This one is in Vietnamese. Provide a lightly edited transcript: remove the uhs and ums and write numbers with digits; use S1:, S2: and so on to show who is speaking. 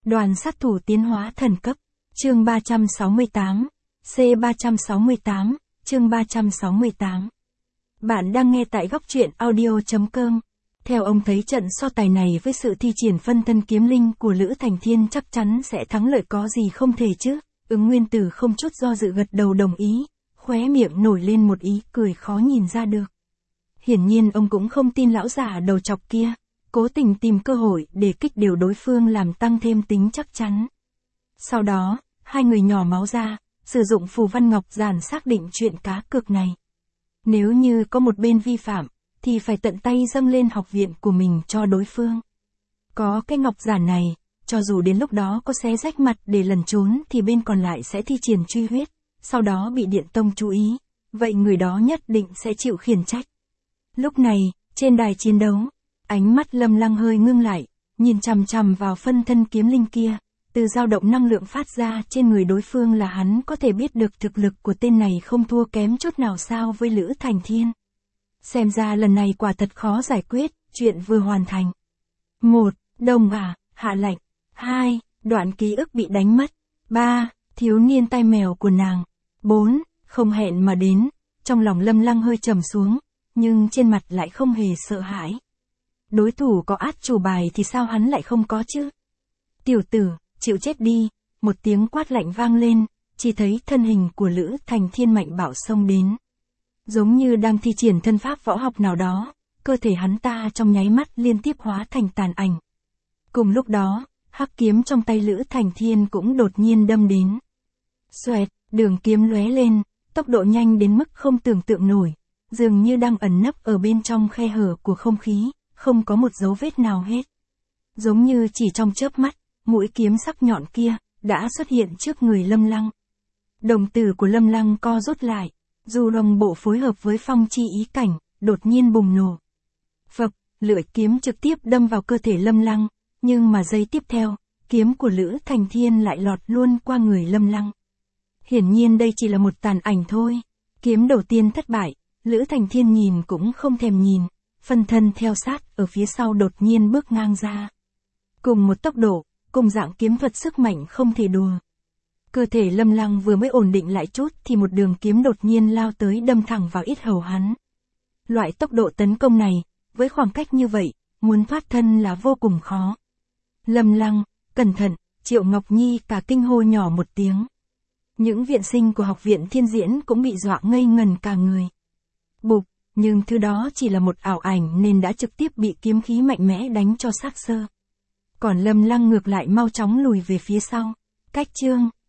S1: Đoàn sát thủ tiến hóa thần cấp. Chương 368. C368, chương 368. Bạn đang nghe tại góc truyện audio.com. Theo ông thấy trận so tài này với sự thi triển phân thân kiếm linh của Lữ Thành Thiên chắc chắn sẽ thắng lợi có gì không thể chứ. Ứng Nguyên Tử không chút do dự gật đầu đồng ý, khóe miệng nổi lên một ý cười khó nhìn ra được. Hiển nhiên ông cũng không tin lão giả đầu chọc kia, cố tình tìm cơ hội để kích điều đối phương làm tăng thêm tính chắc chắn. Sau đó, hai người nhỏ máu ra, sử dụng phù văn ngọc giản xác định chuyện cá cược này. Nếu như có một bên vi phạm, thì phải tận tay dâng lên học viện của mình cho đối phương. Có cái ngọc giản này, cho dù đến lúc đó có xé rách mặt để lẩn trốn thì bên còn lại sẽ thi triển truy huyết, sau đó bị Điện Tông chú ý, vậy người đó nhất định sẽ chịu khiển trách. Lúc này, trên đài chiến đấu, ánh mắt Lâm Lăng hơi ngưng lại, nhìn chằm chằm vào phân thân kiếm linh kia, từ dao động năng lượng phát ra trên người đối phương là hắn có thể biết được thực lực của tên này không thua kém chút nào sao với Lữ Thành Thiên. Xem ra lần này quả thật khó giải quyết, chuyện vừa hoàn thành. 1. Đồng hạ lệnh. 2. Đoạn ký ức bị đánh mất. 3. Thiếu niên tai mèo của nàng. 4. Không hẹn mà đến. Trong lòng Lâm Lăng hơi trầm xuống, nhưng trên mặt lại không hề sợ hãi. Đối thủ có át chủ bài thì sao hắn lại không có chứ? Tiểu tử, chịu chết đi. Một tiếng quát lạnh vang lên, chỉ thấy thân hình của Lữ Thành Thiên mạnh bạo xông đến. Giống như đang thi triển thân pháp võ học nào đó, cơ thể hắn ta trong nháy mắt liên tiếp hóa thành tàn ảnh. Cùng lúc đó, hắc kiếm trong tay Lữ Thành Thiên cũng đột nhiên đâm đến. Xoẹt, đường kiếm lóe lên, tốc độ nhanh đến mức không tưởng tượng nổi, dường như đang ẩn nấp ở bên trong khe hở của không khí, không có một dấu vết nào hết. Giống như chỉ trong chớp mắt, mũi kiếm sắc nhọn kia đã xuất hiện trước người Lâm Lăng. Đồng tử của Lâm Lăng co rút lại, dù đồng bộ phối hợp với phong chi ý cảnh, đột nhiên bùng nổ. Phập, lưỡi kiếm trực tiếp đâm vào cơ thể Lâm Lăng, nhưng mà giây tiếp theo, kiếm của Lữ Thành Thiên lại lọt luôn qua người Lâm Lăng. Hiển nhiên đây chỉ là một tàn ảnh thôi. Kiếm đầu tiên thất bại, Lữ Thành Thiên nhìn cũng không thèm nhìn, phân thân theo sát ở phía sau đột nhiên bước ngang ra. Cùng một tốc độ, cùng dạng kiếm thuật sức mạnh không thể đùa. Cơ thể Lâm Lăng vừa mới ổn định lại chút thì một đường kiếm đột nhiên lao tới đâm thẳng vào yết hầu hắn. Loại tốc độ tấn công này, với khoảng cách như vậy, muốn thoát thân là vô cùng khó. Lâm Lăng, cẩn thận, Triệu Ngọc Nhi cả kinh hô nhỏ một tiếng. Những viện sinh của học viện Thiên Diễn cũng bị dọa ngây ngần cả người. Bụp, nhưng thứ đó chỉ là một ảo ảnh nên đã trực tiếp bị kiếm khí mạnh mẽ đánh cho xác xơ. Còn Lâm Lăng ngược lại mau chóng lùi về phía sau. Cách chương